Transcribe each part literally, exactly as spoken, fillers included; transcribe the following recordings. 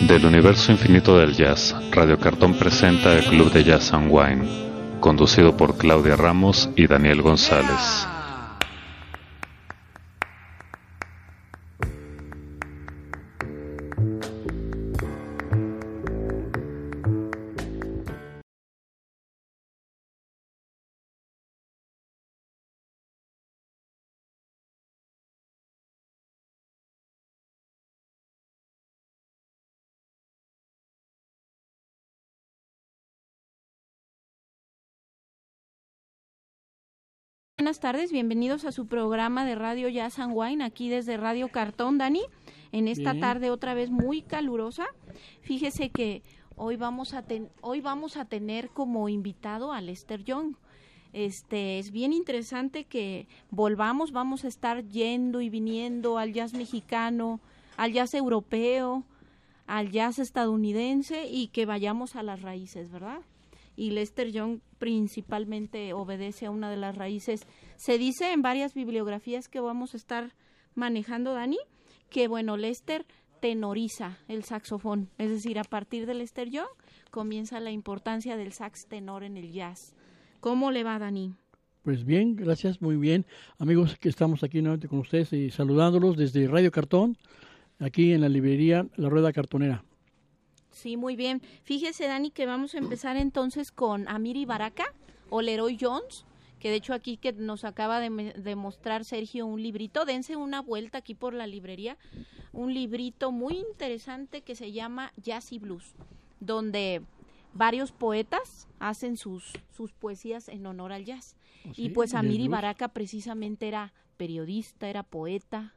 Del universo infinito del jazz, Radio Cartón presenta el Club de Jazz and Wine, conducido por Claudia Ramos y Daniel González. Buenas tardes, bienvenidos a su programa de Radio Jazz and Wine, aquí desde Radio Cartón, Dani, en esta Bien. tarde otra vez muy calurosa. Fíjese que hoy vamos a ten, hoy vamos a tener como invitado a Lester Young. Este, es bien interesante que volvamos, vamos a estar yendo y viniendo al jazz mexicano, al jazz europeo, al jazz estadounidense y que vayamos a las raíces, ¿verdad? Y Lester Young principalmente obedece a una de las raíces. Se dice en varias bibliografías que vamos a estar manejando, Dani, que bueno, Lester tenoriza el saxofón, es decir, a partir de Lester Young comienza la importancia del sax tenor en el jazz. ¿Cómo le va, Dani? Pues bien, gracias, muy bien. Amigos que estamos aquí nuevamente con ustedes y saludándolos desde Radio Cartón, aquí en la librería La Rueda Cartonera. Sí, muy bien. Fíjese, Dani, que vamos a empezar entonces con Amiri Baraka o Leroy Jones, que de hecho aquí que nos acaba de, de mostrar Sergio un librito. Dense una vuelta aquí por la librería, un librito muy interesante que se llama Jazz y Blues, donde varios poetas hacen sus, sus poesías en honor al jazz. ¿Sí? Y pues Amiri Baraka precisamente era periodista, era poeta,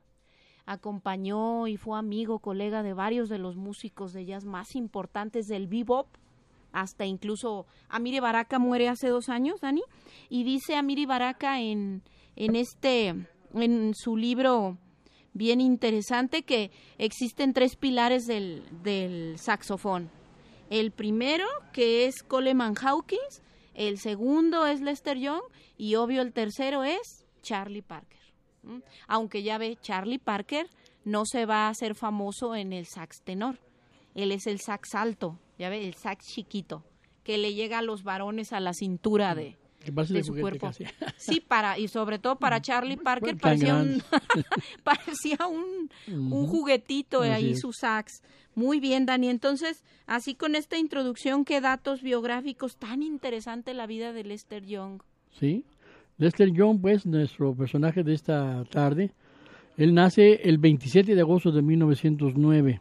acompañó y fue amigo, colega de varios de los músicos de jazz más importantes del bebop, hasta incluso Amiri Baraka muere hace dos años, Dani, y dice Amiri Baraka en, en este, en su libro bien interesante que existen tres pilares del, del saxofón. El primero, que es Coleman Hawkins, el segundo es Lester Young, y obvio el tercero es Charlie Parker. Aunque ya ve, Charlie Parker no se va a hacer famoso en el sax tenor, él es el sax alto, ya ve, el sax chiquito, que le llega a los varones a la cintura de, de su cuerpo. Casi. Sí, para, y sobre todo para Charlie Parker parecía un, parecía un, un juguetito uh-huh. ahí su sax. Muy bien, Dani, entonces, así con esta introducción, ¿qué datos biográficos tan interesante la vida de Lester Young? Sí. Lester Young, pues, nuestro personaje de esta tarde, él nace el veintisiete de agosto de mil novecientos nueve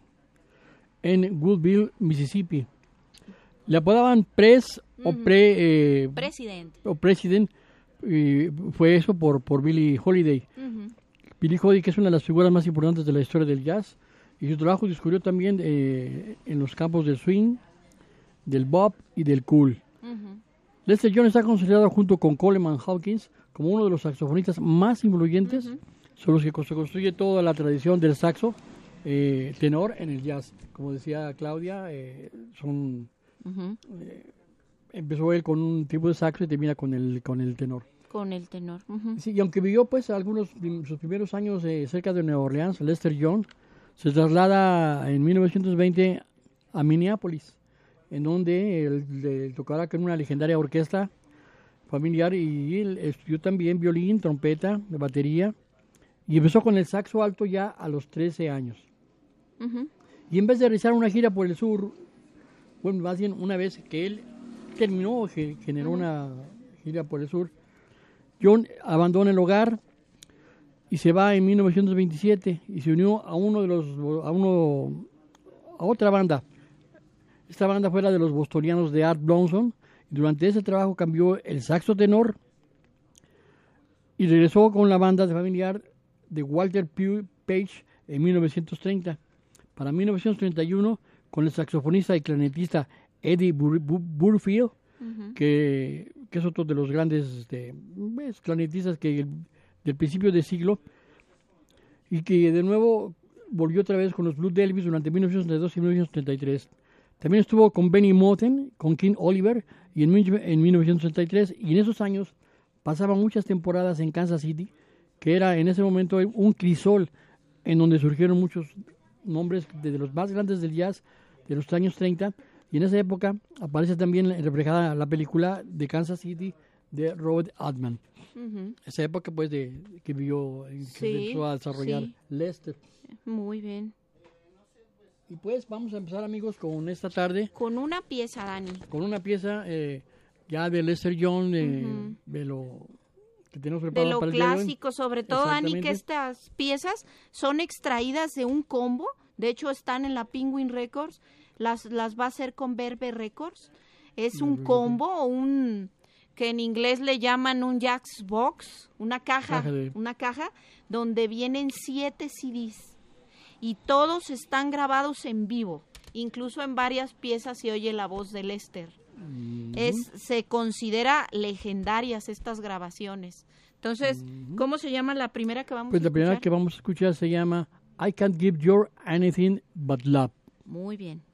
en Woodville, Mississippi. Le apodaban Pres uh-huh. o Pre... Eh, President. O President, y fue eso por, por Billie Holiday. Uh-huh. Billie Holiday, que es una de las figuras más importantes de la historia del jazz, y su trabajo discurrió también eh, en los campos del swing, del bop y del cool. Uh-huh. Lester Young está considerado junto con Coleman Hawkins como uno de los saxofonistas más influyentes uh-huh. sobre los que se construye toda la tradición del saxo eh, tenor en el jazz. Como decía Claudia, eh, son uh-huh. eh, empezó él con un tipo de saxo y termina con el con el tenor. Con el tenor. Uh-huh. Sí, y aunque vivió pues algunos sus primeros años eh, cerca de Nueva Orleans, Lester Young se traslada en mil novecientos veinte a Minneapolis, en donde él, él tocará con una legendaria orquesta familiar y él estudió también violín, trompeta, batería y empezó con el saxo alto ya a los trece años. Uh-huh. Y en vez de realizar una gira por el sur, bueno, más bien una vez que él terminó, generó uh-huh. una gira por el sur, John abandona el hogar y se va en mil novecientos veintisiete y se unió a uno de los a uno a otra banda. Esta banda fue la de los bostonianos de Art Blomson. Durante ese trabajo cambió el saxo tenor y regresó con la banda de familiar de Walter Page en mil novecientos treinta. Para mil novecientos treinta y uno, con el saxofonista y clarinetista Eddie Bur- Bur- Burfield, uh-huh. que, que es otro de los grandes este, pues, clarinetistas que el, del principio del siglo, y que de nuevo volvió otra vez con los Blue Delvis durante mil novecientos treinta y dos y mil novecientos treinta y tres. También estuvo con Benny Moten, con King Oliver y en, en mil novecientos treinta y tres, y en esos años pasaba muchas temporadas en Kansas City, que era en ese momento un crisol en donde surgieron muchos nombres de los más grandes del jazz de los años treinta, y en esa época aparece también reflejada la película de Kansas City de Robert Altman. Ujú. Esa época pues de que vivió, en que Sí, se empezó a desarrollar sí. Lester. Muy bien. Y pues vamos a empezar, amigos, con esta tarde, Con una pieza, Dani. con una pieza eh, ya de Lester Young, eh, Ujú. de lo que tenemos De preparado lo para el día de hoy. clásico, sobre todo, Dani, que Exactamente. estas piezas son extraídas de un combo. De hecho, están en la Penguin Records. Las, las va a hacer con Verve Records. Es un Verve combo, o un que en inglés le llaman un Jack's Box, una caja, Caja de- una caja donde vienen siete C Ds y todos están grabados en vivo. Incluso en varias piezas se oye la voz de Lester. Es, se considera legendarias estas grabaciones. Entonces, ¿cómo se llama la primera que vamos Pues a la primera escuchar? que vamos a escuchar se llama I Can't Give You Anything But Love. Muy bien.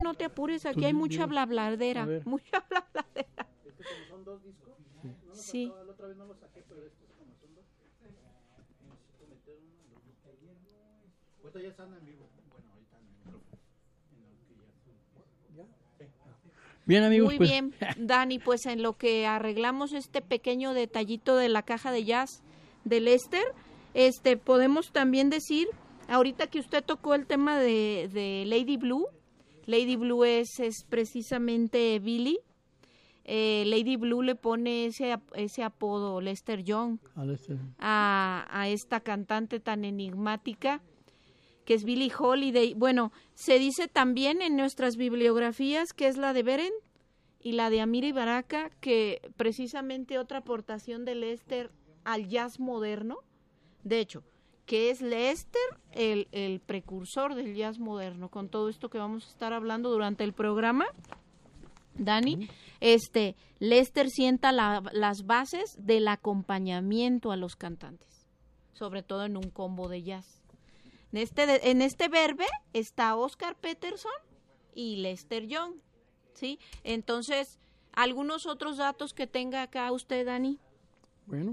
no te apures, aquí Tú hay di- mucha dime. blabladera, A ver. mucha blabladera. Son dos discos. No, Sí. no, la otra vez no los saqué, pero estos como son dos. Necesito meter uno de los dos. Ahorita ya están en vivo. Bueno, ahorita en el en lo que ya. ¿Ya? Bien, amigos, Muy pues bien, Dani, pues en lo que arreglamos este pequeño detallito de la caja de jazz de Lester, este, podemos también decir, ahorita que usted tocó el tema de, de Lady Blue, Lady Blue es, es precisamente Billie, eh, Lady Blue le pone ese, ap- ese apodo, Lester Young, al este, a, a esta cantante tan enigmática que es Billie Holiday. Bueno, se dice también en nuestras bibliografías que es la de Beren y la de Amiri Baraka, que precisamente otra aportación de Lester al jazz moderno, de hecho, que es Lester el, el precursor del jazz moderno, con todo esto que vamos a estar hablando durante el programa. Dani, este, Lester sienta la- las bases del acompañamiento a los cantantes, sobre todo en un combo de jazz. En este, de- en este verbe está Oscar Peterson y Lester Young, ¿sí? Entonces, algunos otros datos que tenga acá usted, Dani. bueno,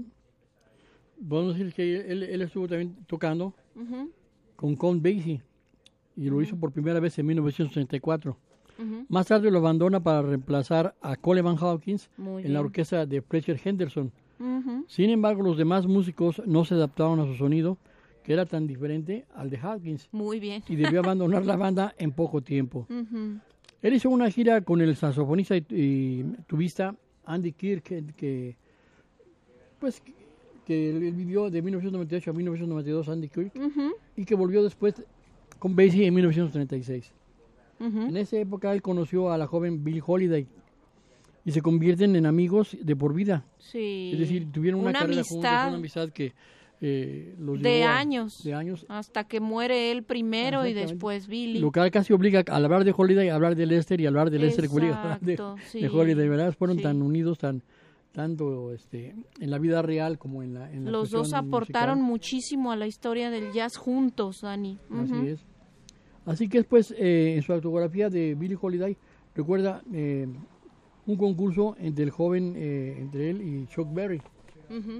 podemos decir que él, él estuvo también tocando Ujú, con Count Basie y lo hizo por primera vez en mil novecientos treinta y cuatro. ujú. Más tarde lo abandona para reemplazar a Coleman Hawkins Muy en la bien. orquesta de Fletcher Henderson. Ujú. Sin embargo, los demás músicos no se adaptaron a su sonido, que era tan diferente al de Hawkins, Muy bien. y debió abandonar la banda en poco tiempo. Ujú. Él hizo una gira con el saxofonista y, y tubista Andy Kirk, que, que, pues que él vivió de mil novecientos noventa y ocho a mil novecientos noventa y dos, Andy Kirk, Ujú. y que volvió después con Basie en mil novecientos treinta y seis. Ujú. En esa época él conoció a la joven Billie Holiday y se convierten en amigos de por vida. Sí. Es decir, tuvieron una, Una carrera juntos, amistad una amistad que eh, los de llevó a- años. de años. Hasta que muere él primero y Exactamente. después Billy. Lo que casi obliga al hablar de Holiday a hablar de Lester y al hablar de Lester que obliga a hablar de, Exacto, sí, de Holiday, ¿verdad? Fueron sí. tan unidos, tan tanto este en la vida real como en la en la Los dos cuestión aportaron musical. muchísimo a la historia del jazz juntos, Dani. Así Ujú. es. Así que después, eh, en su autografía de Billie Holiday, recuerda eh, un concurso entre el joven, eh, entre él y Chuck Berry. Ujú.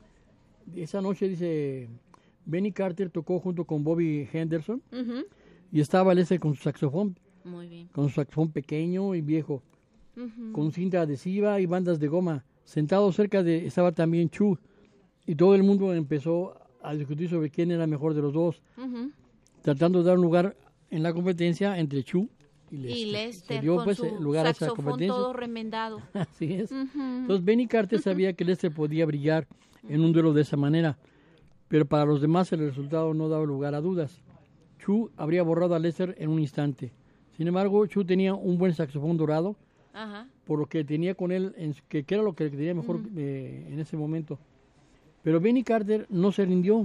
Esa noche, dice, Benny Carter tocó junto con Bobby Henderson Ujú. y estaba Lester con su saxofón, Muy bien. con su saxofón pequeño y viejo, Ujú. con cinta adhesiva y bandas de goma. Sentado cerca de estaba también Chu y todo el mundo empezó a discutir sobre quién era mejor de los dos, Ujú. tratando de dar un lugar en la competencia entre Chu y Lester. Y Se Lester dio con pues su eh, lugar a esa saxofón competencia. todo remendado. Así es. Ujú. Entonces Benny Carter sabía que Lester podía brillar en un duelo de esa manera, pero para los demás el resultado no daba lugar a dudas. Chu habría borrado a Lester en un instante. Sin embargo, Chu tenía un buen saxofón dorado, Ajá. por lo que tenía con él, en su- que, que era lo que tenía mejor eh, en ese momento. Pero Benny Carter no se rindió.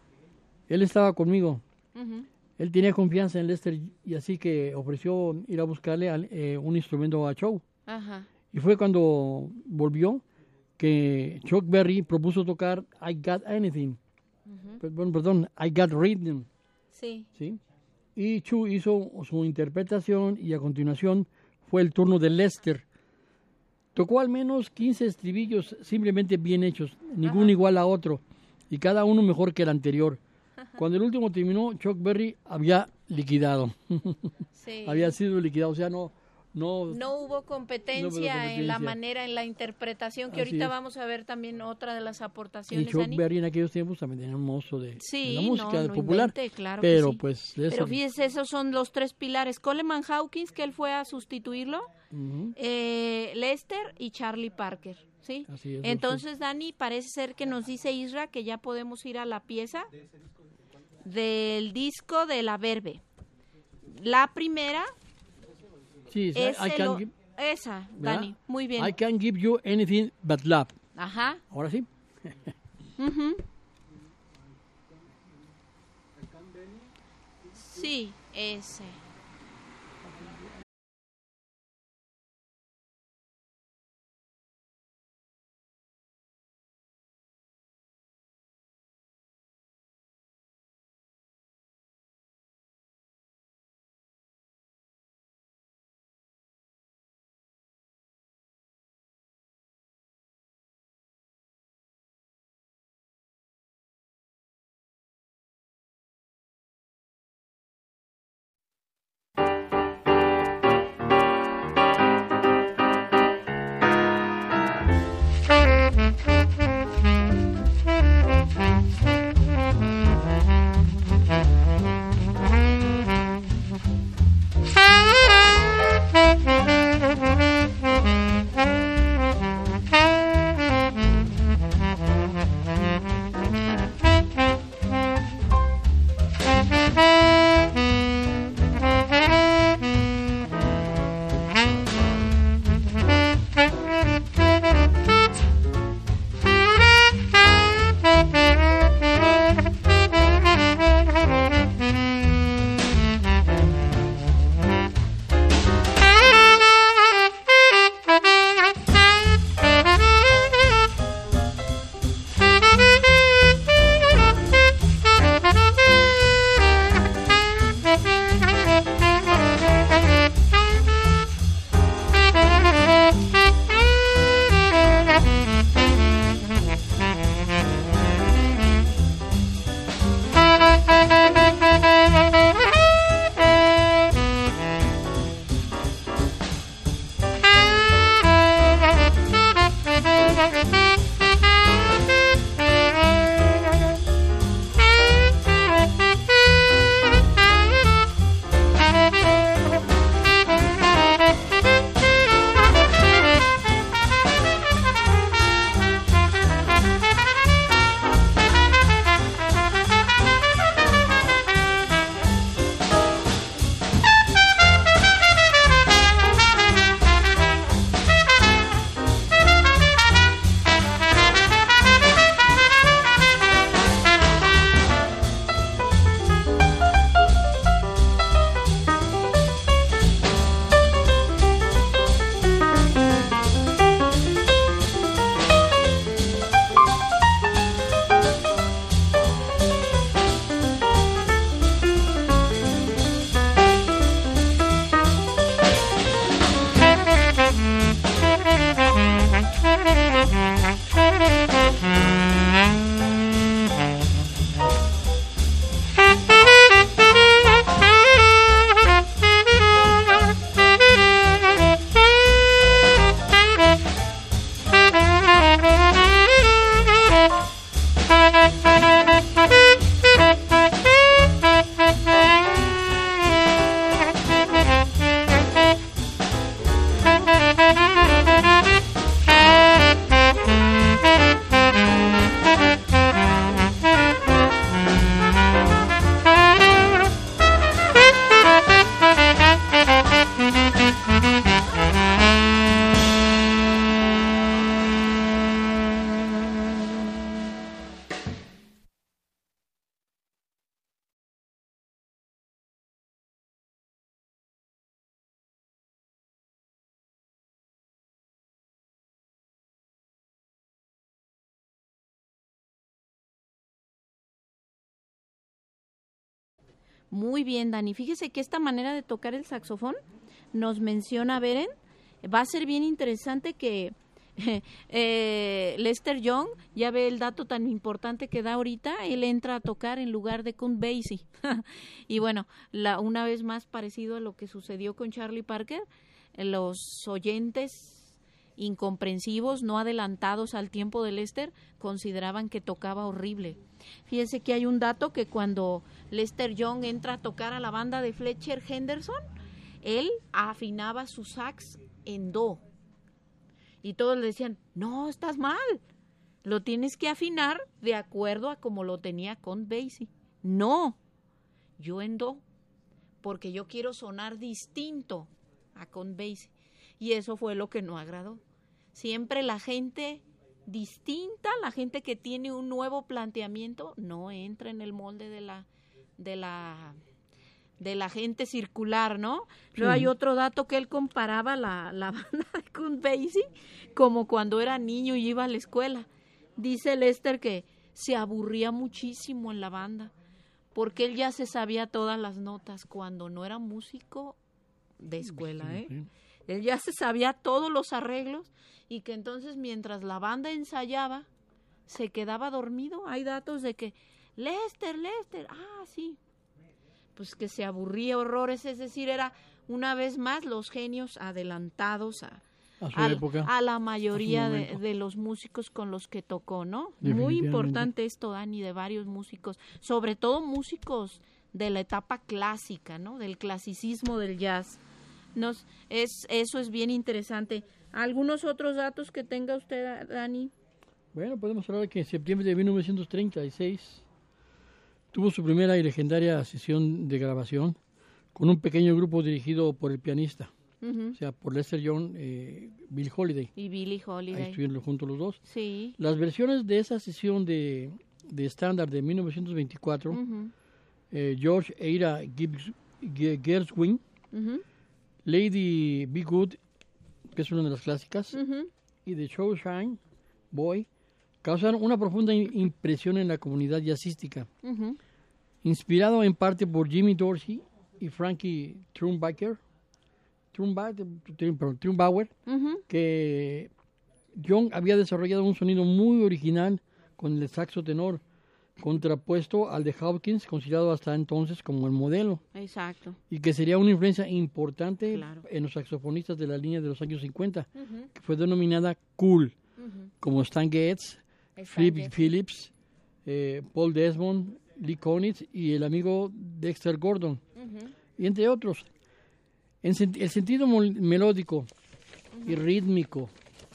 Él estaba conmigo. Ujú. Él tenía confianza en Lester y así que ofreció ir a buscarle al- eh, un instrumento a Chu. Ajá. Y fue cuando volvió que Chuck Berry propuso tocar I Got Anything. Perdón, perdón, I Got Rhythm. Sí. ¿Sí? Y Chu hizo su interpretación y a continuación fue el turno de Lester. Tocó al menos quince estribillos simplemente bien hechos, ninguno igual a otro, y cada uno mejor que el anterior. Cuando el último terminó, Chuck Berry había liquidado. Sí. había sido liquidado, o sea, no... No, No hubo competencia, No hubo en la competencia. manera, en la interpretación, que Así ahorita es. vamos a ver también otra de las y aportaciones, Chuck Dani. Berry en aquellos tiempos también tenía un monstruo de, Sí, de la música no, no popular. invente, claro que pero sí. pues... Pero Lester- fíjese, esos son los tres pilares. Coleman Hawkins, que él fue a sustituirlo, Ujú. eh, Lester y Charlie Parker, ¿sí? Así es, Entonces, Dani, parece ser que nos dice Isra que ya podemos ir a la pieza del disco de la Verbe. La primera Sí, sí, es I el can o- give- esa, ¿verdad? Dani, muy bien. I can give you anything but love. Ajá. Ahora sí. Ujú. Sí, ese. Muy bien, Dani. Fíjese que esta manera de tocar el saxofón nos menciona Beren. Va a ser bien interesante que eh, Lester Young, ya ve el dato tan importante que da ahorita, él entra a tocar en lugar de Count Basie. Y bueno, la, una vez más parecido a lo que sucedió con Charlie Parker, los oyentes incomprensivos, no adelantados al tiempo de Lester, consideraban que tocaba horrible. Fíjese que hay un dato que cuando Lester Young entra a tocar a la banda de Fletcher Henderson, él afinaba su sax en do. Y todos le decían, no, estás mal, lo tienes que afinar de acuerdo a como lo tenía Count Basie. No, yo en do, porque yo quiero sonar distinto a Count Basie. Y eso fue lo que no agradó. Siempre la gente distinta, la gente que tiene un nuevo planteamiento, no entra en el molde de la de la de la gente circular, ¿no? Pero sí. Hay otro dato que él comparaba la, la banda de Count Basie como cuando era niño y iba a la escuela. Dice Lester que se aburría muchísimo en la banda porque él ya se sabía todas las notas cuando no era músico de escuela, ¿eh? Sí, sí. Él ya se sabía todos los arreglos y que entonces mientras la banda ensayaba se quedaba dormido. Hay datos de que Lester, Lester, ah, sí, pues que se aburría horrores, es decir, era una vez más los genios adelantados a, a, su a, época, a la mayoría a de, de los músicos con los que tocó, ¿no? Muy importante esto, Dani, de varios músicos, sobre todo músicos de la etapa clásica, ¿no? Del clasicismo del jazz. Nos, es, eso es bien interesante. ¿Algunos otros datos que tenga usted, Dani? Bueno, podemos hablar que en septiembre de mil novecientos treinta y seis tuvo su primera y legendaria sesión de grabación con un pequeño grupo dirigido por el pianista, uh-huh. o sea, por Lester Young, eh, Bill Holiday. Y Billie Holiday. Ahí estuvieron juntos los dos. Sí. Las versiones de esa sesión de, de estándar de mil novecientos veinticuatro, uh-huh. eh, George Eira Gershwin, uh-huh. Lady Be Good, que es una de las clásicas, uh-huh. y The Showshine Boy, causaron una profunda impresión en la comunidad jazzística. Uh-huh. Inspirado en parte por Jimmy Dorsey y Frankie Trumbauer, Trumbauer uh-huh. que Young había desarrollado un sonido muy original con el saxo tenor, contrapuesto al de Hawkins, considerado hasta entonces como el modelo. Exacto. Y que sería una influencia importante claro. en los saxofonistas de la línea de los años cincuenta, uh-huh. que fue denominada cool, uh-huh. como Stan Getz, Flip Phillips, eh, Paul Desmond, Lee Konitz y el amigo Dexter Gordon, uh-huh. y entre otros. En sen- el sentido mol- melódico uh-huh. y rítmico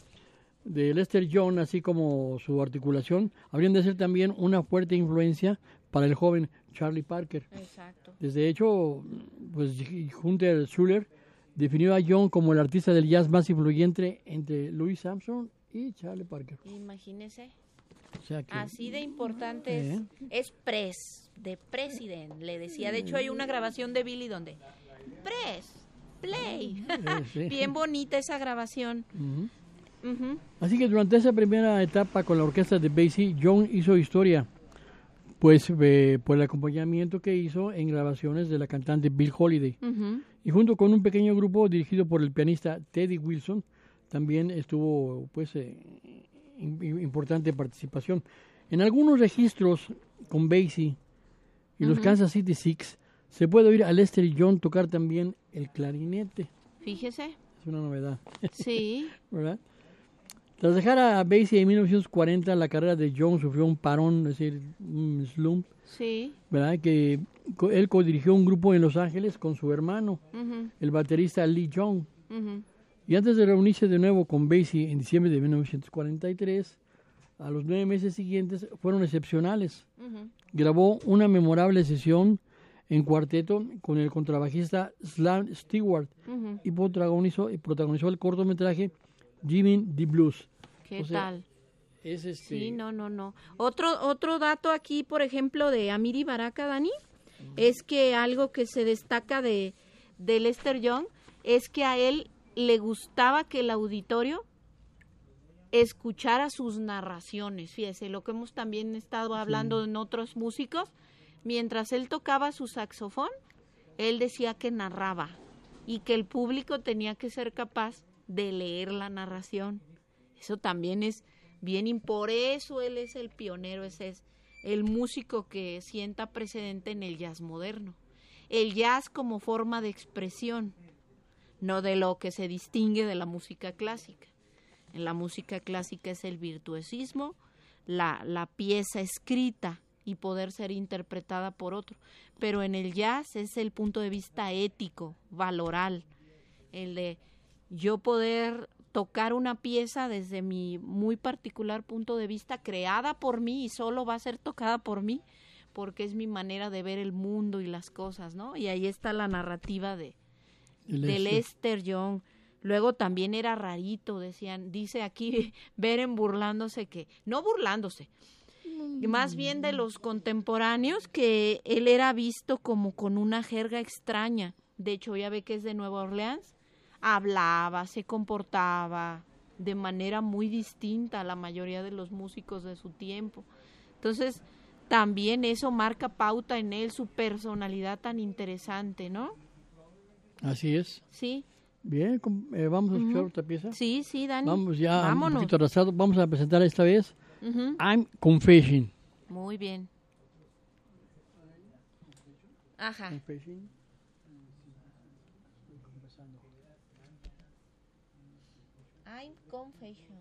de Lester Young, así como su articulación, habrían de ser también una fuerte influencia para el joven Charlie Parker. Exacto. Desde hecho, pues Hunter Schuller definió a Young como el artista del jazz más influyente entre Louis Armstrong y Charlie Parker. Imagínese. O sea que, así de importante es, ¿eh? es Press, de President, le decía. De hecho hay una grabación de Billy donde Press, Play. Eh, sí. Bien bonita esa grabación. Uh-huh. Uh-huh. Así que durante esa primera etapa con la orquesta de Basie, Young hizo historia, pues eh, por el acompañamiento que hizo en grabaciones de la cantante Bill Holiday. Uh-huh. Y junto con un pequeño grupo dirigido por el pianista Teddy Wilson, también estuvo pues eh, importante participación. En algunos registros con Basie y uh-huh. los Kansas City Six se puede oír a Lester Young tocar también el clarinete. Fíjese. Es una novedad. Sí. ¿Verdad? Tras dejar a Basie en mil novecientos cuarenta, la carrera de Young sufrió un parón, es decir, un slump. Sí. ¿Verdad? Que co- él codirigió un grupo en Los Ángeles con su hermano, uh-huh. el baterista Lee Young. Uh-huh. Y antes de reunirse de nuevo con Basie en diciembre de mil novecientos cuarenta y tres, a los nueve meses siguientes fueron excepcionales. Uh-huh. Grabó una memorable sesión en cuarteto con el contrabajista Slam Stewart uh-huh. y, protagonizó, y protagonizó el cortometraje Jimmy the Blues. ¿Qué o sea, tal? Es este... Sí, no, no, no. Otro, otro dato aquí, por ejemplo, de Amiri Baraka, Dani, uh-huh. es que algo que se destaca de, de Lester Young es que a él le gustaba que el auditorio escuchara sus narraciones. Fíjese, lo que hemos también estado hablando sí. en otros músicos, mientras él tocaba su saxofón, él decía que narraba y que el público tenía que ser capaz de leer la narración. Eso también es bien, y por eso él es el pionero, ese es el músico que sienta precedente en el jazz moderno. El jazz como forma de expresión, no de lo que se distingue de la música clásica. En la música clásica es el virtuosismo, la, la pieza escrita y poder ser interpretada por otro. Pero en el jazz es el punto de vista ético, valoral, el de yo poder tocar una pieza desde mi muy particular punto de vista, creada por mí y solo va a ser tocada por mí, porque es mi manera de ver el mundo y las cosas, ¿no? Y ahí está la narrativa de, de Lester Young. Luego también era rarito, decían, dice aquí Beren burlándose que, no burlándose, más bien de los contemporáneos, que él era visto como con una jerga extraña. De hecho, ya ve que es de Nueva Orleans, hablaba, se comportaba de manera muy distinta a la mayoría de los músicos de su tiempo. Entonces, también eso marca pauta en él, su personalidad tan interesante, ¿no? Así es. Sí. Bien, eh, vamos a escuchar Uh-huh. otra pieza. Sí, sí, Dani. Vamos ya Vámonos. un poquito atrasado. Vamos a presentar esta vez Uh-huh. I'm Confessing. Muy bien. Ajá. Confessing. I'm Confession.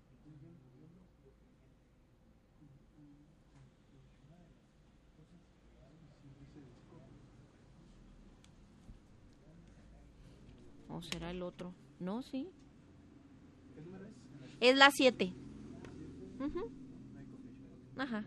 ¿O será el otro? No, sí. Es la siete. Uh-huh. Ajá.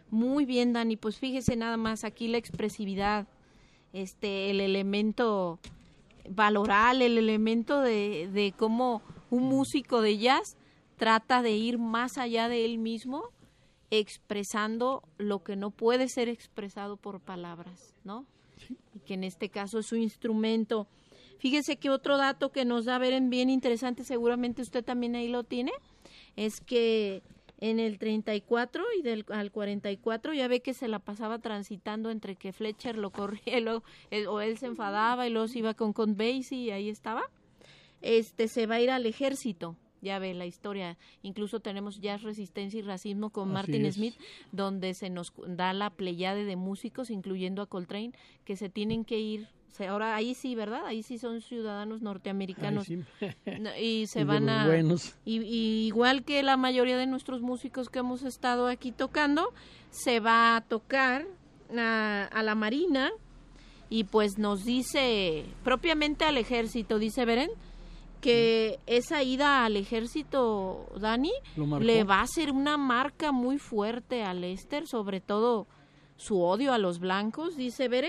Muy bien, Dani, pues fíjese nada más aquí la expresividad, este, el elemento valoral, el elemento de, de cómo un músico de jazz trata de ir más allá de él mismo, expresando lo que no puede ser expresado por palabras, ¿no? Y que en este caso es su instrumento. Fíjese que otro dato que nos da a ver en bien interesante, seguramente usted también ahí lo tiene, es que en el treinta y cuatro y del al cuarenta y cuatro ya ve que se la pasaba transitando entre que Fletcher lo corría y luego, él, o él se enfadaba y luego se iba con Count Basie y ahí estaba. Este se va a ir al ejército. Ya ve la historia, incluso tenemos Jazz, Resistencia y Racismo con Así Martin es. Smith, donde se nos da la pleyade de músicos, incluyendo a Coltrane, que se tienen que ir. Se, ahora ahí sí, ¿verdad? Ahí sí son ciudadanos norteamericanos. Ay, sí. No, y se Y de van los a buenos. y, y igual que la mayoría de nuestros músicos que hemos estado aquí tocando, se va a tocar a, a la Marina y pues nos dice propiamente al ejército, dice Beren, que esa ida al ejército, Dani, Lo marcó. le va a hacer una marca muy fuerte a Lester, sobre todo su odio a los blancos, dice Beren,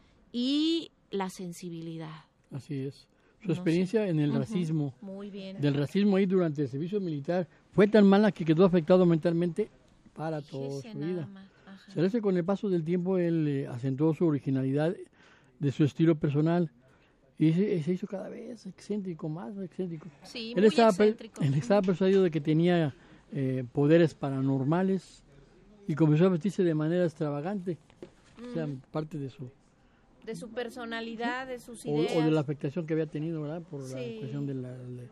y la sensibilidad. Así es. Su No experiencia sé. en el Ujú. racismo, Muy bien. del racismo ahí durante el servicio militar, fue tan mala que quedó afectado mentalmente para toda Fíjese su nada vida. más. Ajá. Parece que con el paso del tiempo él eh, acentuó su originalidad de su estilo personal y se, se hizo cada vez excéntrico, más excéntrico. Sí, Él muy estaba, per- excéntrico. él estaba persuadido de que tenía eh, poderes paranormales y comenzó a vestirse de manera extravagante, o sea, parte de su De su personalidad, de sus o, ideas. o de la afectación que había tenido, ¿verdad? Por la Sí. cuestión de la- de-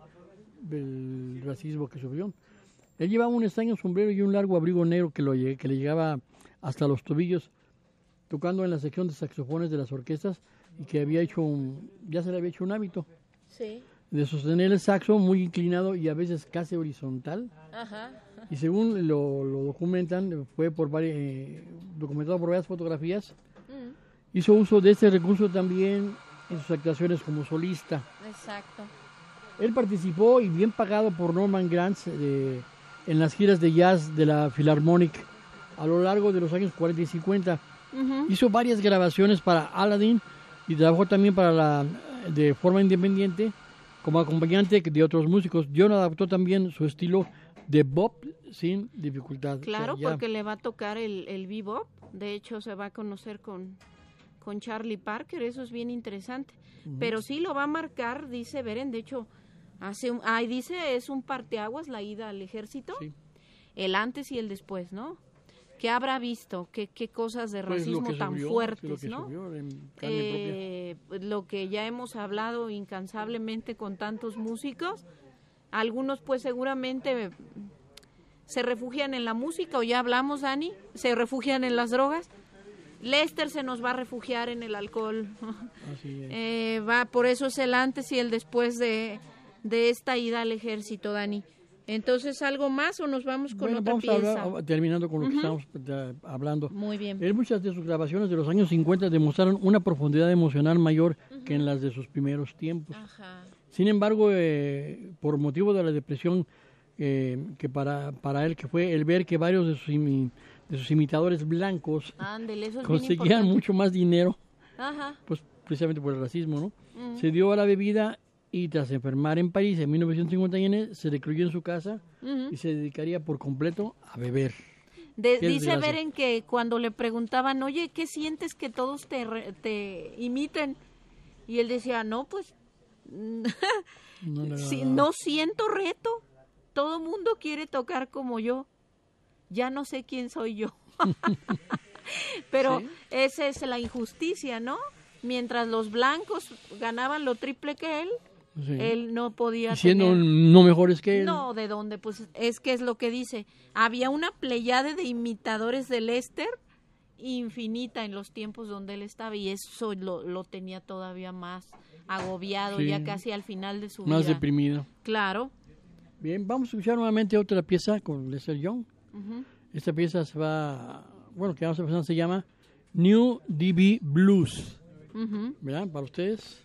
del racismo que sufrió. Él llevaba un extraño sombrero y un largo abrigo negro que, lo, lle- que le llegaba hasta los tobillos, tocando en la sección de saxofones de las orquestas y que había hecho un, ya se le había hecho un hábito Sí. de sostener el saxo muy inclinado y a veces casi horizontal. Ajá. Y según lo, lo documentan, fue por varias, eh, documentado por varias fotografías, Mm, hizo uso de este recurso también en sus actuaciones como solista. exacto. Él participó y bien pagado por Norman Granz eh, en las giras de jazz de la Philharmonic a lo largo de los años cuarenta y cincuenta. Ujú. Hizo varias grabaciones para Aladdin y trabajó también para la de forma independiente como acompañante de otros músicos. John adaptó también su estilo de bop sin dificultad. Claro, O sea, ya- porque le va a tocar el, el bebop. De hecho, se va a conocer con, con Charlie Parker. Eso es bien interesante. Pero sí lo va a marcar, dice Beren. De hecho, hace un, ahí dice, es un parteaguas la ida al ejército. Sí. El antes y el después, ¿no? ¿Qué habrá visto? ¿Qué, qué cosas de pues, lo racismo que tan sufrió, fuertes, lo que ¿no? sufrió en carne propia. Eh, lo que ya hemos hablado incansablemente con tantos músicos. Algunos pues seguramente se refugian en la música, o ya hablamos, Dani, se refugian en las drogas. Lester se nos va a refugiar en el alcohol. Así es. Eh, va, por eso es el antes y el después de, de esta ida al ejército, Dani. Entonces, ¿algo más o nos vamos con Bueno, otra vamos a pieza? hablar, terminando con lo que estamos eh, hablando. Muy bien. En muchas de sus grabaciones de los años cincuenta demostraron una profundidad emocional mayor que en las de sus primeros tiempos. Ajá. Sin embargo, eh, por motivo de la depresión eh, que para, para él que fue el ver que varios de sus, imi- de sus imitadores blancos Ándele, eso es bien conseguían importante. mucho más dinero, Ajá. pues precisamente por el racismo, ¿no? Mm. Se dio a la bebida y tras enfermar en París en mil novecientos cincuenta y uno se recluyó en su casa Ujú. y se dedicaría por completo a beber. De- Qué dice desgracia. Beren que cuando le preguntaban, oye, ¿qué sientes que todos te, re- te imiten? Y él decía, no, pues, No le si, agradaba. no siento reto. Todo mundo quiere tocar como yo. Ya no sé quién soy yo. Pero Sí. esa es la injusticia, ¿no? Mientras los blancos ganaban lo triple que él, Sí. él no podía Y siendo tener... no mejores que él. No, ¿de dónde? Pues es que es lo que dice. Había una pleyade de imitadores de Lester infinita en los tiempos donde él estaba y eso lo, lo tenía todavía más agobiado, Sí. ya casi al final de su Más vida. deprimido. Claro. Bien, vamos a escuchar nuevamente otra pieza con Lester Young. Ujú. Esta pieza se va, bueno, que vamos a empezar, se llama New D B Blues. Ujú. ¿Verdad? Para ustedes.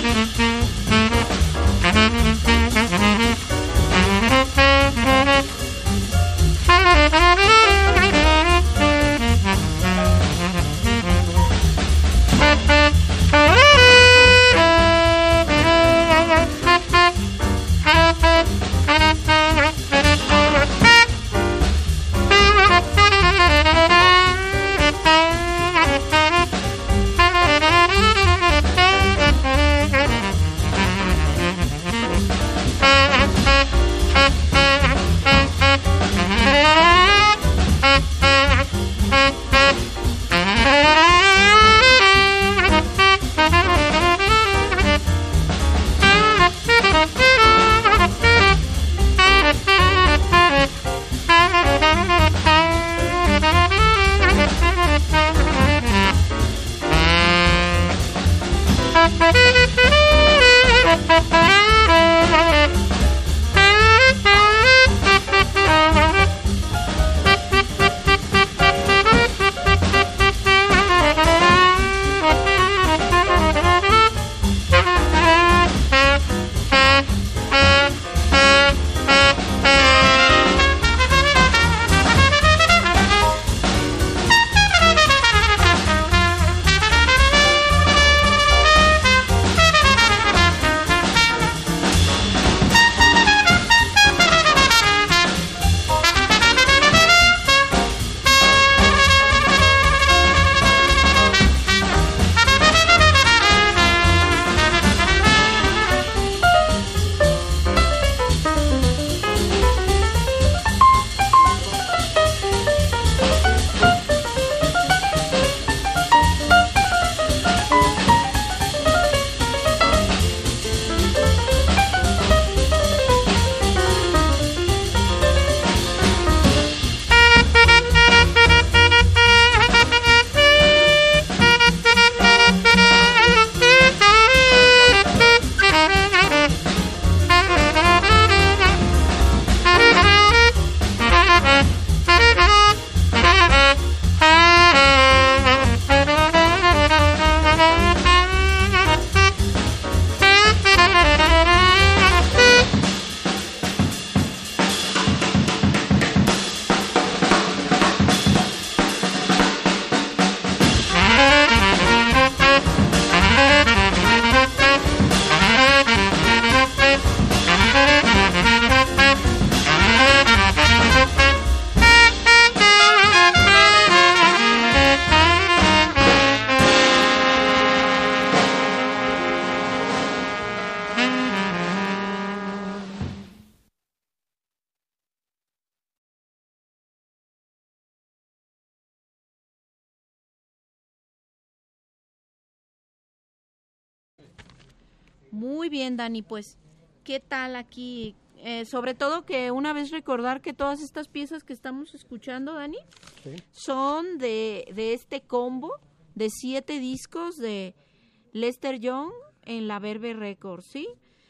Muy bien, Dani, pues, ¿qué tal aquí? Eh, sobre todo que una vez recordar que todas estas piezas que estamos escuchando, Dani, sí, son de, de este combo de siete discos de Lester Young en la Verve Records, ¿sí?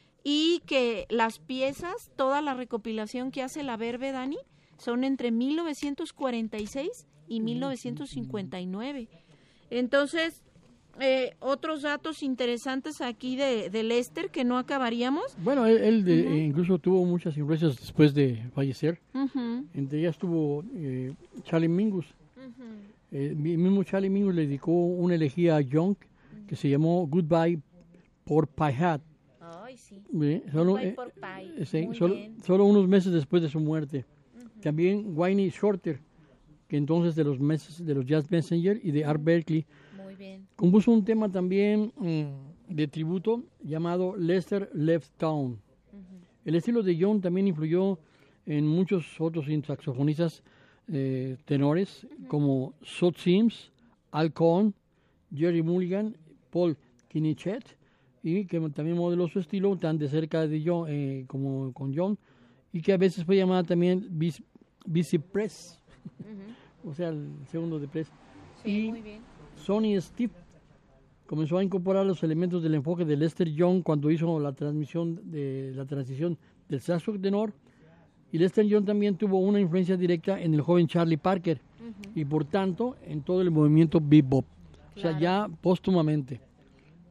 Y que las piezas, toda la recopilación que hace la Verve, Dani, son entre mil novecientos cuarenta y seis y mil novecientos cincuenta y nueve. Entonces, eh, otros datos interesantes aquí de, de Lester que no acabaríamos. Bueno, él, él de, uh-huh. incluso tuvo muchas influencias después de fallecer. Uh-huh. Entre ellas estuvo eh, Charlie Mingus. Uh-huh. Eh, mismo Charlie Mingus le dedicó una elegía a Young que uh-huh. se llamó Goodbye Pork Pie Hat. Ay, sí. ¿Eh? Solo, Goodbye eh, Pork Pie. Eh, sí, solo, solo unos meses después de su muerte. Uh-huh. También Wayne Shorter, que entonces de los meses de los Jazz Messenger y de Art Berkeley, muy bien, compuso un tema también mmm, de tributo llamado Lester Left Town. Uh-huh. El estilo de Young también influyó en muchos otros saxofonistas eh, tenores uh-huh. como Sot Sims, Al Cohn, Jerry Mulligan, Paul Kinichet, y que también modeló su estilo tan de cerca de John eh, como con John, y que a veces fue llamada también Busy Press, uh-huh. o sea, el segundo de Press. Sí, y muy bien. Sonny Stitt comenzó a incorporar los elementos del enfoque de Lester Young cuando hizo la transmisión de la transición del saxo tenor, y Lester Young también tuvo una influencia directa en el joven Charlie Parker uh-huh. y por tanto en todo el movimiento bebop, claro. o sea, ya póstumamente.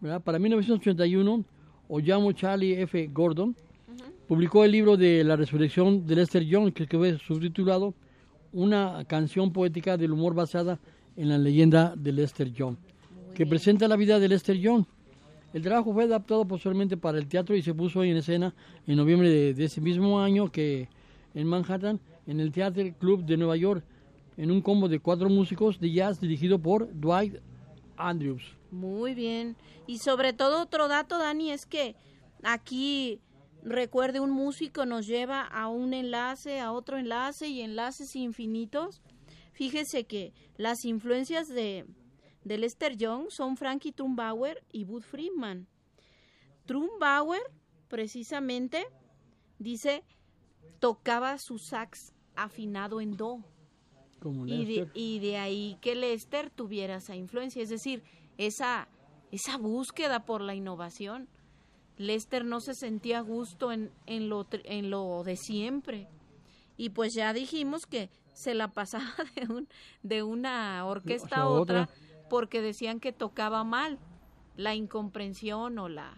¿verdad? Para mil novecientos ochenta y uno, Oyamo Charlie F. Gordon uh-huh. publicó el libro de La resurrección de Lester Young, que fue subtitulado Una canción poética del humor basada en la leyenda de Lester Young, Muy que bien. presenta la vida de Lester Young. El trabajo fue adaptado posteriormente para el teatro y se puso en escena en noviembre de, de ese mismo año que en Manhattan, en el Theatre Club de Nueva York, en un combo de cuatro músicos de jazz dirigido por Dwight Andrews. Muy bien. Y sobre todo otro dato, Dani, es que aquí, recuerde, un músico nos lleva a un enlace, a otro enlace y enlaces infinitos. Fíjese que las influencias de, de Lester Young son Frankie Trumbauer y Bud Friedman. Trumbauer, precisamente, dice, tocaba su sax afinado en do. Como y, de, y de ahí que Lester tuviera esa influencia, es decir, esa, esa búsqueda por la innovación. Lester no se sentía a gusto en, en, lo, en lo de siempre. Y pues ya dijimos que se la pasaba de, un, de una orquesta a otra, otra porque decían que tocaba mal. La incomprensión o la,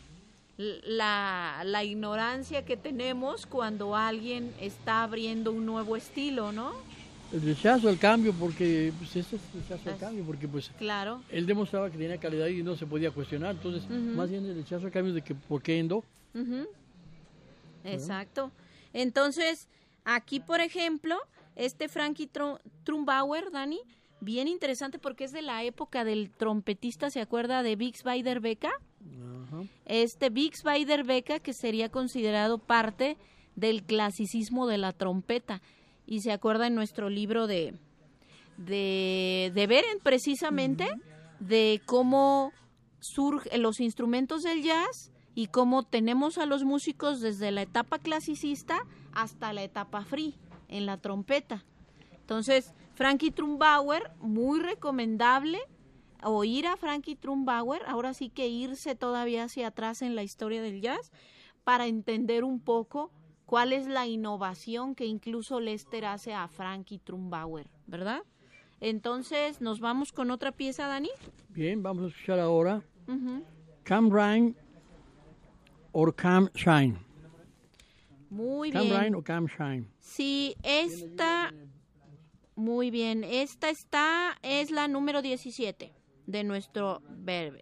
la, la ignorancia que tenemos cuando alguien está abriendo un nuevo estilo, ¿no? El rechazo al cambio, porque pues ese es el rechazo al cambio, porque pues claro. él demostraba que tenía calidad y no se podía cuestionar, entonces uh-huh. más bien el rechazo al cambio de que por qué endo. Uh-huh. Exacto. Entonces, aquí por ejemplo, este Frankie Tr- Trumbauer, Dani, bien interesante porque es de la época del trompetista, ¿se acuerda de Bix Beiderbecke? Uh-huh. Este Bix Beiderbecke, que sería considerado parte del clasicismo de la trompeta. Y se acuerda en nuestro libro de, de, de Beren, precisamente, uh-huh. de cómo surgen los instrumentos del jazz y cómo tenemos a los músicos desde la etapa clasicista hasta la etapa free en la trompeta. Entonces, Frankie Trumbauer, muy recomendable oír a Frankie Trumbauer, ahora sí que irse todavía hacia atrás en la historia del jazz para entender un poco cuál es la innovación que incluso Lester hace a Frankie Trumbauer, ¿verdad? Entonces, ¿nos vamos con otra pieza, Dani? Bien, vamos a escuchar ahora Uh-huh. Come Rain or Come Shine. Muy Come bien. Rain o Come Shine. Sí, esta, muy bien, esta está, es la número diecisiete de nuestro verbe.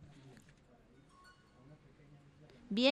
Bien.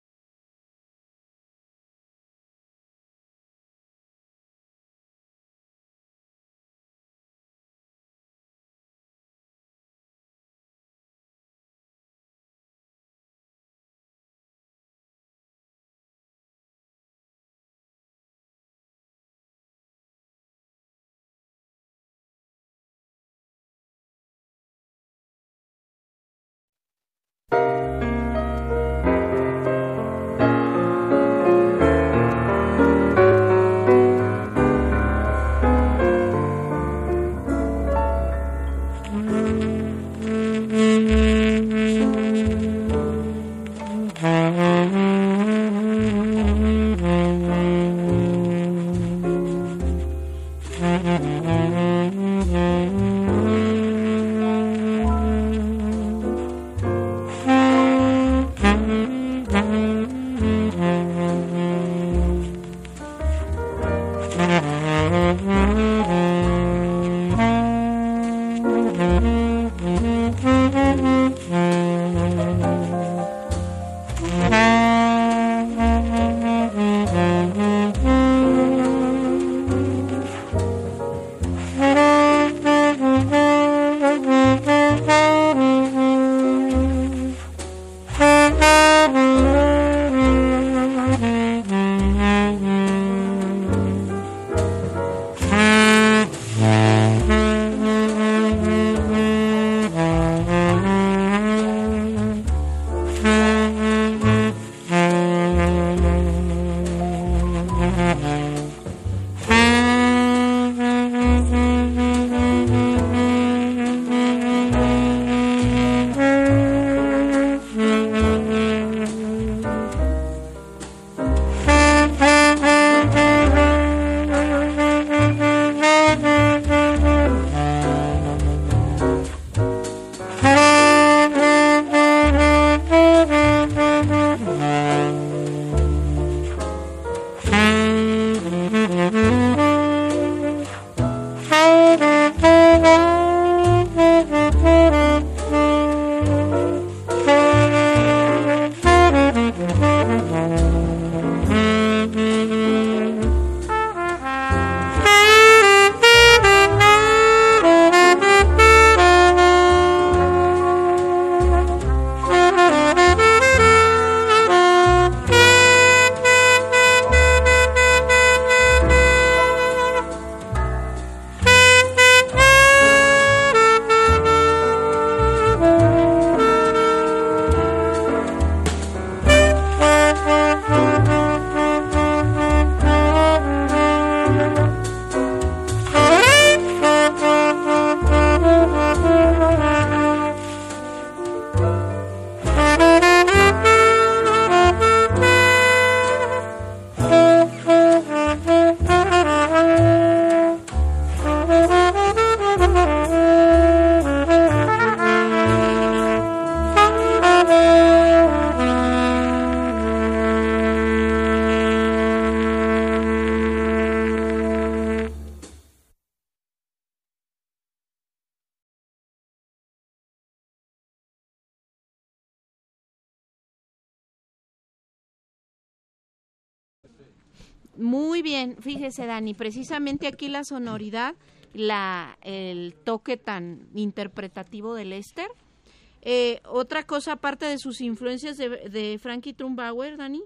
Muy bien, fíjese Dani, precisamente aquí la sonoridad, la el toque tan interpretativo de Lester. Eh, otra cosa, aparte de sus influencias de, de Frankie Trumbauer, Dani,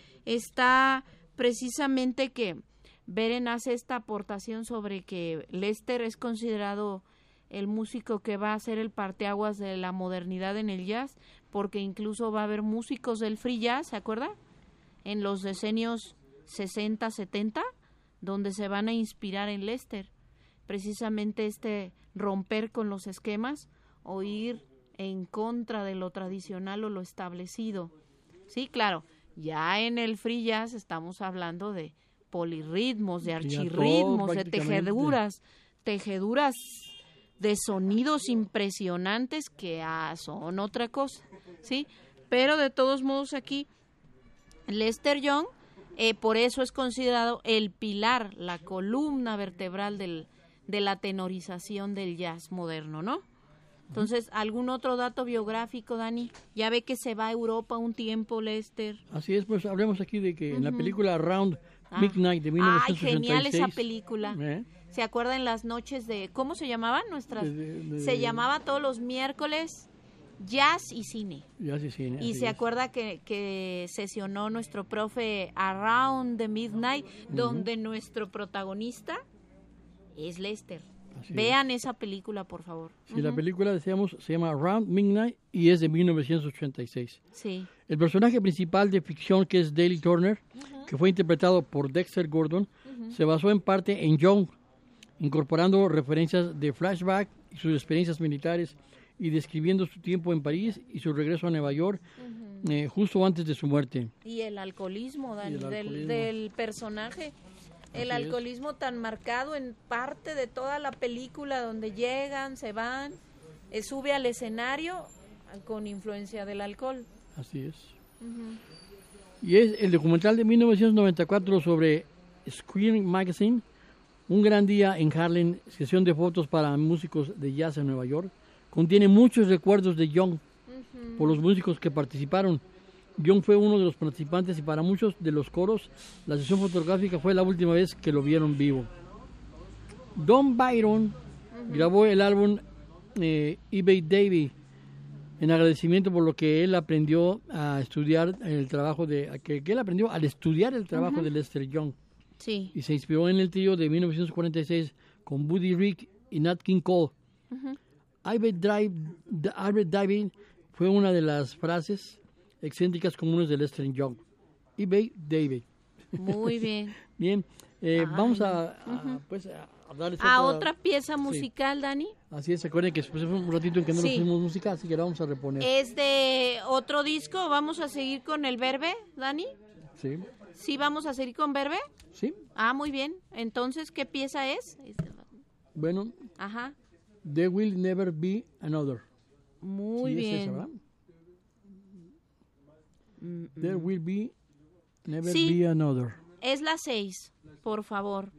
está precisamente que Beren hace esta aportación sobre que Lester es considerado el músico que va a ser el parteaguas de la modernidad en el jazz, porque incluso va a haber músicos del free jazz, ¿se acuerda? En los decenios sesenta, setenta, donde se van a inspirar en Lester. Precisamente este romper con los esquemas o ir en contra de lo tradicional o lo establecido. Sí, claro, ya en el free jazz estamos hablando de polirritmos, de archirritmos, de tejeduras, tejeduras de sonidos impresionantes que ah, son otra cosa, ¿sí? Pero de todos modos aquí, Lester Young, eh, por eso es considerado el pilar, la columna vertebral del, de la tenorización del jazz moderno, ¿no? Entonces, ¿algún otro dato biográfico, Dani? Ya ve que se va a Europa un tiempo, Lester. Así es, pues hablemos aquí de que uh-huh. en la película Around ah. Midnight de mil novecientos sesenta y seis... ¡Ay, genial esa película! ¿Eh? ¿Se acuerdan las noches de... ¿Cómo se llamaban nuestras? De, de, de, se llamaba todos los miércoles Jazz y Cine. Jazz y Cine. Y se es. acuerda que, que sesionó nuestro profe Around the Midnight, uh-huh. donde nuestro protagonista es Lester. Así Vean es. esa película, por favor. Sí, uh-huh. la película, decíamos, se llama Around Midnight y es de mil novecientos ochenta y seis. Sí. El personaje principal de ficción, que es Dale Turner, uh-huh. que fue interpretado por Dexter Gordon, uh-huh. se basó en parte en Young, incorporando referencias de flashback y sus experiencias militares y describiendo su tiempo en París y su regreso a Nueva York uh-huh. eh, justo antes de su muerte. Y el alcoholismo, Dani, el alcoholismo. Del, del personaje. El Así alcoholismo es. tan marcado en parte de toda la película, donde llegan, se van, eh, sube al escenario con influencia del alcohol. Así es. Uh-huh. Y es el documental de mil novecientos noventa y cuatro sobre Screen Magazine, un gran día en Harlem, sesión de fotos para músicos de jazz en Nueva York. Contiene muchos recuerdos de Young uh-huh. por los músicos que participaron. Young fue uno de los participantes y para muchos de los coros la sesión fotográfica fue la última vez que lo vieron vivo. Don Byron uh-huh. grabó el álbum eh, eBay Davy en agradecimiento por lo que él aprendió a estudiar el trabajo de que, que él aprendió al estudiar el trabajo uh-huh. de Lester Young. Sí. Y se inspiró en el trío de mil novecientos cuarenta y seis con Buddy Rich y Nat King Cole. Uh-huh. eBay Drive, eBay Davy fue una de las frases excéntricas comunes de Lester Young. eBay Davy. Muy bien. Bien, eh, vamos a, a, uh-huh. pues, a, a darles a otra, otra pieza musical, sí. Dani. Así es, se acuerden que después fue un ratito en que no sí. nos pusimos música, así que la vamos a reponer. ¿Es de otro disco? ¿Vamos a seguir con el Verbe, Dani? Sí. ¿Sí vamos a seguir con Verbe? Sí. Ah, muy bien. Entonces, ¿qué pieza es? Bueno. Ajá. There Will Never Be Another. Muy sí, bien. Es esa, ¿verdad? Mm-mm. There Will Be Never sí, Be Another. Es la seis, por favor.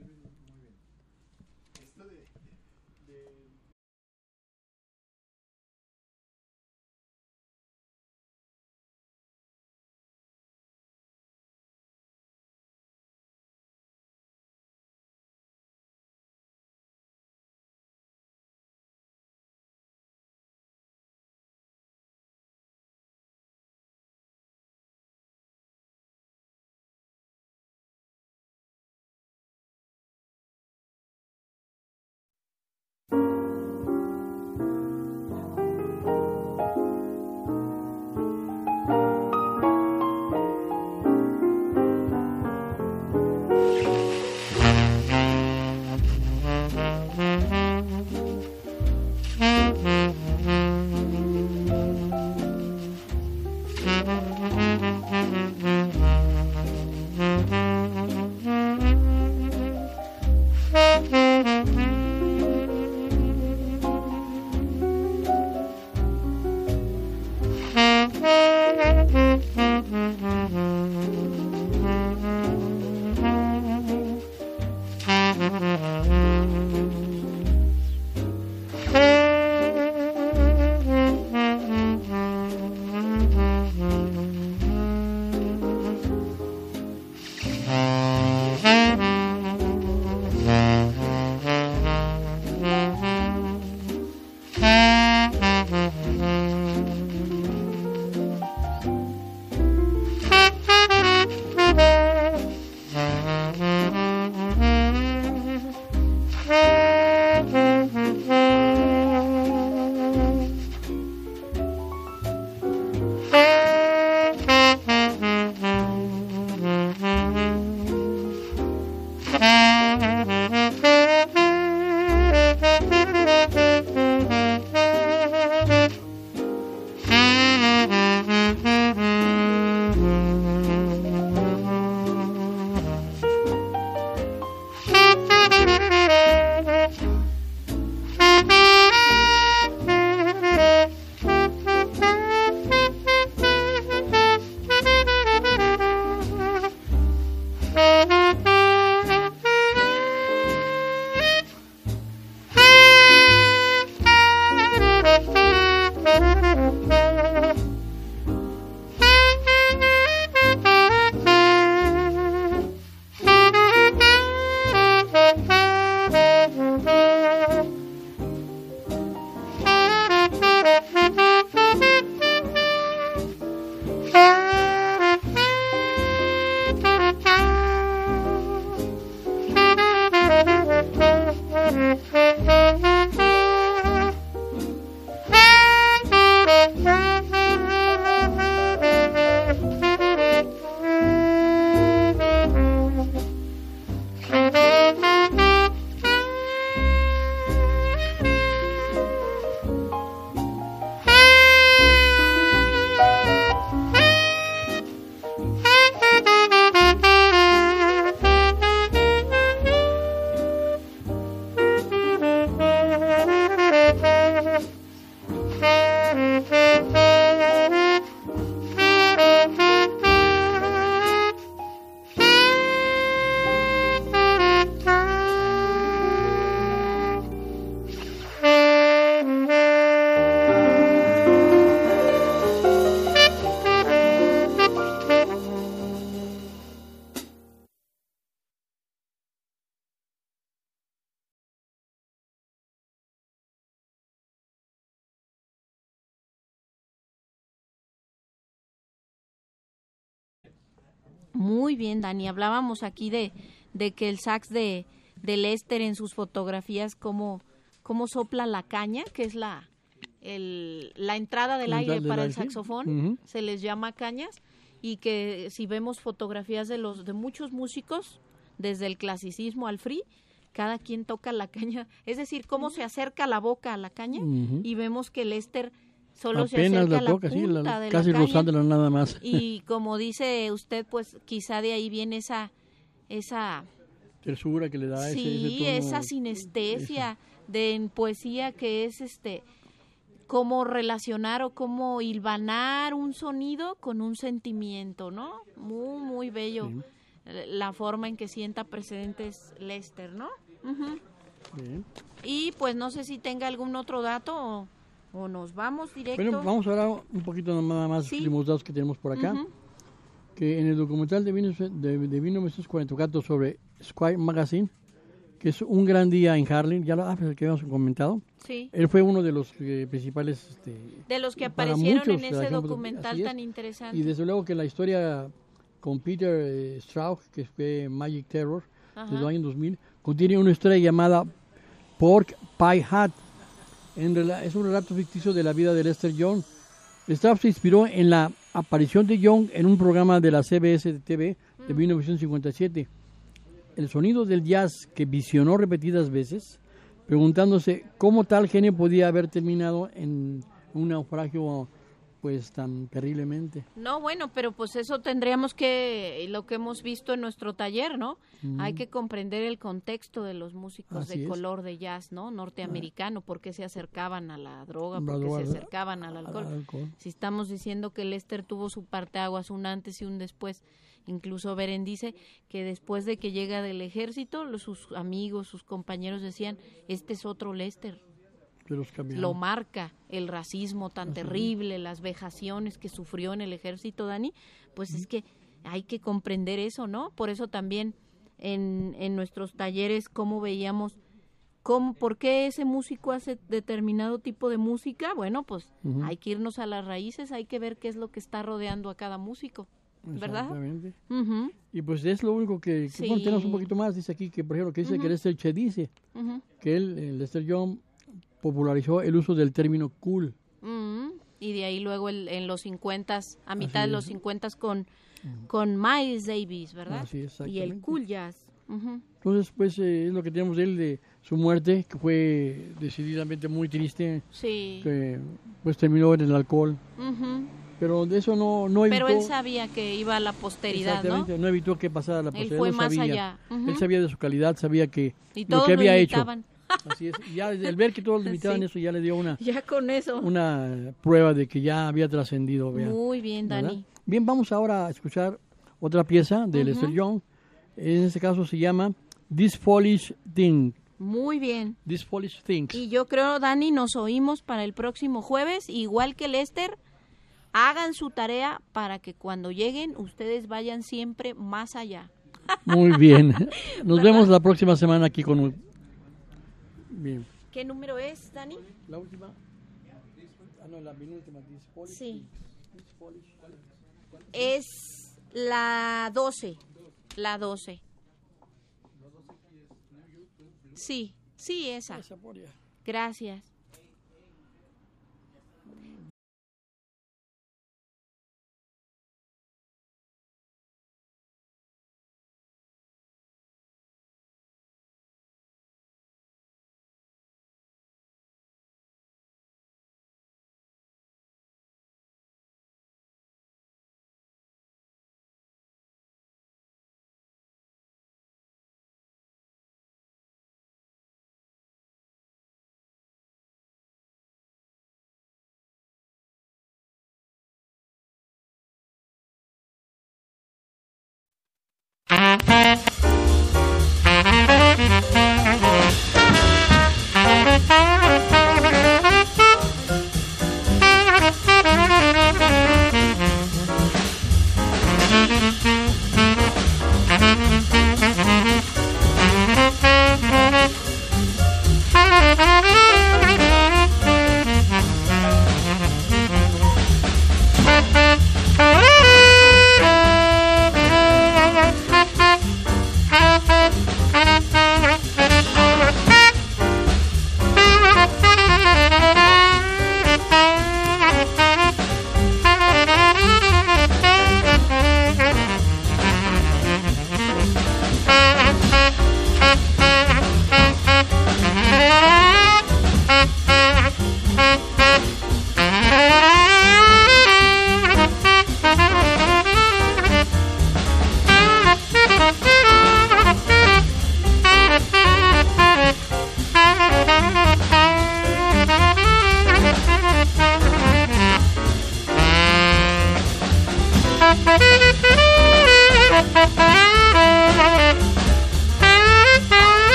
Muy bien, Dani. Hablábamos aquí de, de que el sax de, de Lester en sus fotografías, cómo, cómo sopla la caña, que es la, el, la entrada del La aire entrada del para el aire, sí. saxofón, Ujú. se les llama cañas, y que si vemos fotografías de los de muchos músicos, desde el clasicismo al free, cada quien toca la caña, es decir, cómo se acerca la boca a la caña, Ujú. y vemos que Lester solo se Apenas acerca la a la toca, sí, punta la- de casi la caña. rozándola nada más. Y como dice usted, pues quizá de ahí viene esa esa Tersura que le da ese, sí, ese tono. esa sinestesia de en poesía, que es este cómo relacionar o cómo hilvanar un sonido con un sentimiento, ¿no? Muy muy bello. Sí. La forma en que sienta precedentes Lester, ¿no? Ujú. Bien. Y pues no sé si tenga algún otro dato o, o nos vamos directo. Bueno, vamos a hablar un poquito nada más Sí. de los últimos datos que tenemos por acá. Ujú. Que en el documental de, mil novecientos de, de mil novecientos cuarenta y cuatro sobre Squire Magazine, que es un gran día en Harlem, ya lo ah, pues, que habíamos comentado, Sí. él fue uno de los eh, principales este, De los que para aparecieron muchos, en ese ejemplo, documental así es. tan interesante. Y desde luego que la historia con Peter eh, Strauss, que fue Magic Terror, Ajá. desde el año dos mil, contiene una historia llamada Pork Pie Hat. En rela- es un relato ficticio de la vida de Lester Young. Strauss se inspiró en la aparición de Young en un programa de la C B S de T V de mil novecientos cincuenta y siete. El sonido del jazz que visionó repetidas veces, preguntándose cómo tal genio podía haber terminado en un naufragio pues tan terriblemente. No, bueno, pero pues eso tendríamos que, lo que hemos visto en nuestro taller, ¿no? Mm. Hay que comprender el contexto de los músicos Así de es. color de jazz, ¿no? Norteamericano, por qué se acercaban a la droga, La por qué droga, se ¿verdad? acercaban al alcohol. Al alcohol. Si estamos diciendo que Lester tuvo su parteaguas, un antes y un después, incluso Beren dice que después de que llega del ejército, los, sus amigos, sus compañeros decían, este es otro Lester. De los cambiaron. Lo marca el racismo tan terrible, las vejaciones que sufrió en el ejército, Dani, pues es que hay que comprender eso, ¿no? Por eso también en, en nuestros talleres, cómo veíamos, cómo, por qué ese músico hace determinado tipo de música, bueno, pues Ujú. hay que irnos a las raíces, hay que ver qué es lo que está rodeando a cada músico, ¿verdad? Exactamente. Ujú, Y pues es lo único que, que Sí. bueno, tenemos un poquito más, dice aquí, que por ejemplo, que dice Ujú. que Lester Che dice ujú. que él, eh, Lester Young, popularizó el uso del término cool. Mm, y de ahí luego el- en los cincuentas, a mitad Así de los es. cincuentas con, con Miles Davis, ¿verdad? Así es, Y exactamente. el cool jazz. Ujú. Entonces, pues eh, es lo que tenemos de él, de su muerte, que fue decididamente muy triste, Sí. que pues terminó en el alcohol. Ujú. pero de eso no, no evitó. Pero él sabía que iba a la posteridad, exactamente, ¿no? no evitó que pasara a la Él posteridad. fue lo más sabía. allá. Uh-huh. Él sabía de su calidad, sabía que Y lo todos que había lo hecho. imitaban. Así es. Y ya el ver que todos lo imitaban Sí. eso ya le dio una, Ya con eso. una prueba de que ya había trascendido. Vea, Muy bien, ¿verdad? Dani. Bien, vamos ahora a escuchar otra pieza de Ujú. Lester Young. En este caso se llama This Foolish Thing. Muy bien. This Foolish Things. Y yo creo, Dani, nos oímos para el próximo jueves, igual que Lester. Hagan su tarea para que cuando lleguen ustedes vayan siempre más allá. Muy bien. Nos ¿Verdad? vemos la próxima semana aquí con un... Bien. ¿Qué número es, Dani? La última. Ah, no, la penúltima. This Foolish Sí. Things. This Foolish- Es la doce. La doce. Sí, sí, esa. Esa por ya. Gracias.